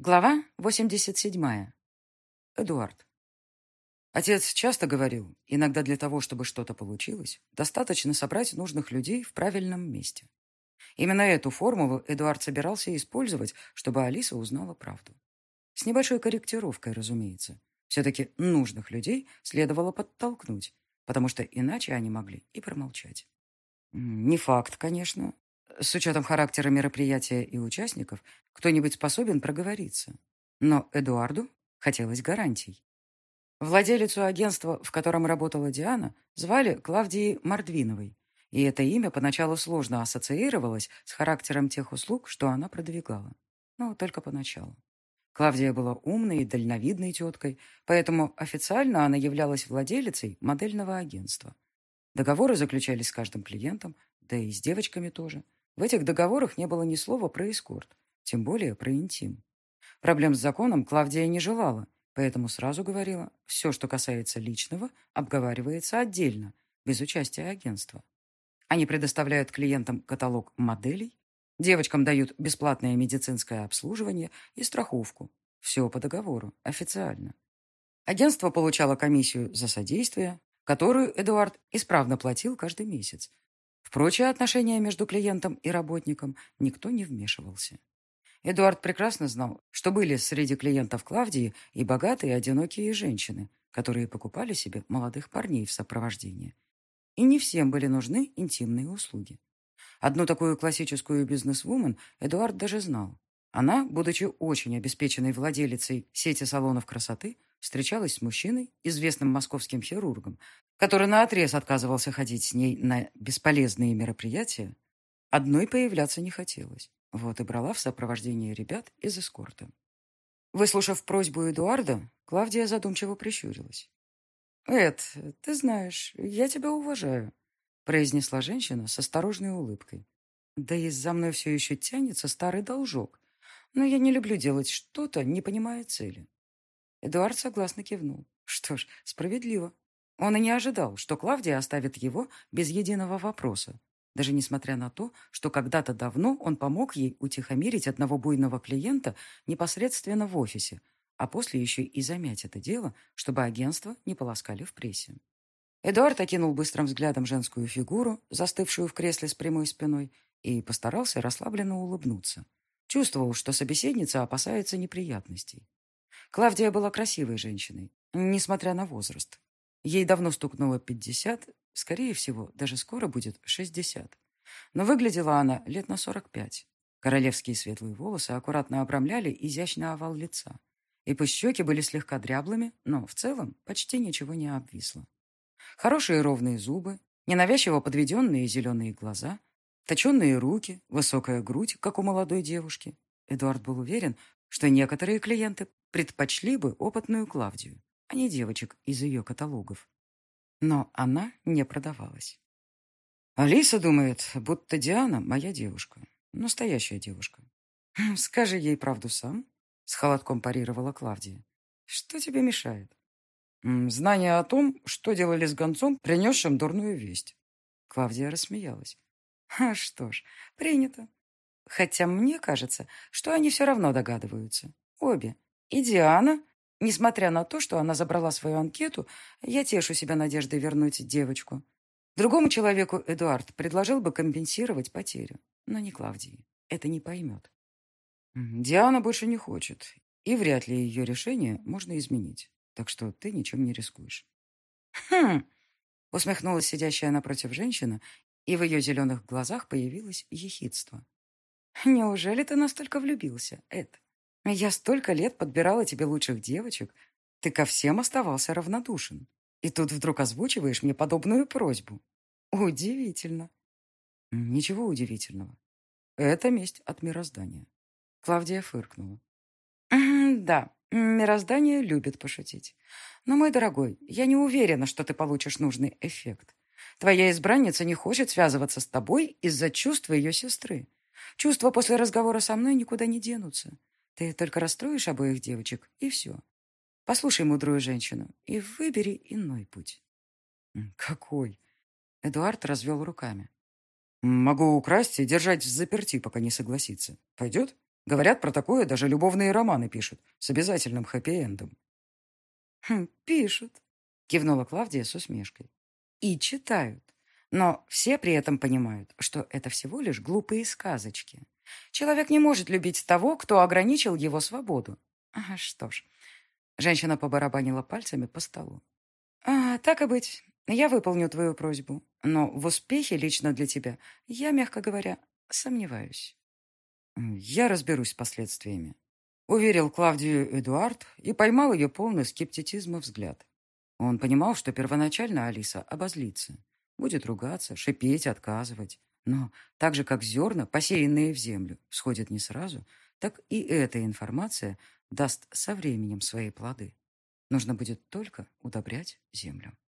Глава 87. Эдуард. Отец часто говорил, иногда для того, чтобы что-то получилось, достаточно собрать нужных людей в правильном месте. Именно эту формулу Эдуард собирался использовать, чтобы Алиса узнала правду. С небольшой корректировкой, разумеется. Все-таки нужных людей следовало подтолкнуть, потому что иначе они могли и промолчать. Не факт, конечно. С учетом характера мероприятия и участников, кто-нибудь способен проговориться. Но Эдуарду хотелось гарантий. Владелицу агентства, в котором работала Диана, звали Клавдией Мордвиновой, и это имя поначалу сложно ассоциировалось с характером тех услуг, что она продвигала. Но только поначалу. Клавдия была умной и дальновидной теткой, поэтому официально она являлась владелицей модельного агентства. Договоры заключались с каждым клиентом, да и с девочками тоже. В этих договорах не было ни слова про эскорт, тем более про интим. Проблем с законом Клавдия не желала, поэтому сразу говорила, все, что касается личного, обговаривается отдельно, без участия агентства. Они предоставляют клиентам каталог моделей, девочкам дают бесплатное медицинское обслуживание и страховку. Все по договору, официально. Агентство получало комиссию за содействие, которую Эдуард исправно платил каждый месяц. В прочие отношения между клиентом и работником никто не вмешивался. Эдуард прекрасно знал, что были среди клиентов Клавдии и богатые одинокие женщины, которые покупали себе молодых парней в сопровождении. И не всем были нужны интимные услуги. Одну такую классическую бизнесвумен Эдуард даже знал. Она, будучи очень обеспеченной владелицей сети салонов красоты, встречалась с мужчиной, известным московским хирургом, который наотрез отказывался ходить с ней на бесполезные мероприятия. Одной появляться не хотелось. Вот и брала в сопровождении ребят из эскорта. Выслушав просьбу Эдуарда, Клавдия задумчиво прищурилась. «Эд, ты знаешь, я тебя уважаю», — произнесла женщина с осторожной улыбкой. «Да и за мной все еще тянется старый должок, но я не люблю делать что-то, не понимая цели». Эдуард согласно кивнул. Что ж, справедливо. Он и не ожидал, что Клавдия оставит его без единого вопроса, даже несмотря на то, что когда-то давно он помог ей утихомирить одного буйного клиента непосредственно в офисе, а после еще и замять это дело, чтобы агентство не полоскали в прессе. Эдуард окинул быстрым взглядом женскую фигуру, застывшую в кресле с прямой спиной, и постарался расслабленно улыбнуться. Чувствовал, что собеседница опасается неприятностей. Клавдия была красивой женщиной, несмотря на возраст. Ей давно стукнуло 50, скорее всего, даже скоро будет 60. Но выглядела она лет на 45. Королевские светлые волосы аккуратно обрамляли изящный овал лица. И пусть щеки были слегка дряблыми, но в целом почти ничего не обвисло. Хорошие ровные зубы, ненавязчиво подведенные зеленые глаза, точеные руки, высокая грудь, как у молодой девушки. Эдуард был уверен, что некоторые клиенты предпочли бы опытную Клавдию, а не девочек из ее каталогов. Но она не продавалась. Алиса думает, будто Диана моя девушка. Настоящая девушка. Скажи ей правду сам, с холодком парировала Клавдия. Что тебе мешает? Знание о том, что делали с гонцом, принесшим дурную весть. Клавдия рассмеялась. А что ж, принято. Хотя мне кажется, что они все равно догадываются. Обе. И Диана, несмотря на то, что она забрала свою анкету, я тешу себя надеждой вернуть девочку. Другому человеку Эдуард предложил бы компенсировать потерю, но не Клавдии. Это не поймет. Диана больше не хочет, и вряд ли ее решение можно изменить. Так что ты ничем не рискуешь. Хм, усмехнулась сидящая напротив женщина, и в ее зеленых глазах появилось ехидство. Неужели ты настолько влюбился, Эд? Я столько лет подбирала тебе лучших девочек. Ты ко всем оставался равнодушен. И тут вдруг озвучиваешь мне подобную просьбу. Удивительно. Ничего удивительного. Это месть от мироздания. Клавдия фыркнула. Да, мироздание любит пошутить. Но, мой дорогой, я не уверена, что ты получишь нужный эффект. Твоя избранница не хочет связываться с тобой из-за чувства ее сестры. Чувства после разговора со мной никуда не денутся. Ты только расстроишь обоих девочек, и все. Послушай мудрую женщину и выбери иной путь. Какой? Эдуард развел руками. Могу украсть и держать в заперти, пока не согласится. Пойдет? Говорят, про такое даже любовные романы пишут с обязательным хэппи-эндом. «Пишут», — кивнула Клавдия с усмешкой. «И читают. Но все при этом понимают, что это всего лишь глупые сказочки. Человек не может любить того, кто ограничил его свободу. Что ж». Женщина побарабанила пальцами по столу. «Так и быть. Я выполню твою просьбу. Но в успехе лично для тебя я, мягко говоря, сомневаюсь». «Я разберусь с последствиями», — уверил Клавдию Эдуард и поймал ее полный скептицизма взгляд. Он понимал, что первоначально Алиса обозлится, будет ругаться, шипеть, отказывать. Но так же, как зерна, посеянные в землю, всходят не сразу, так и эта информация даст со временем свои плоды. Нужно будет только удобрять землю.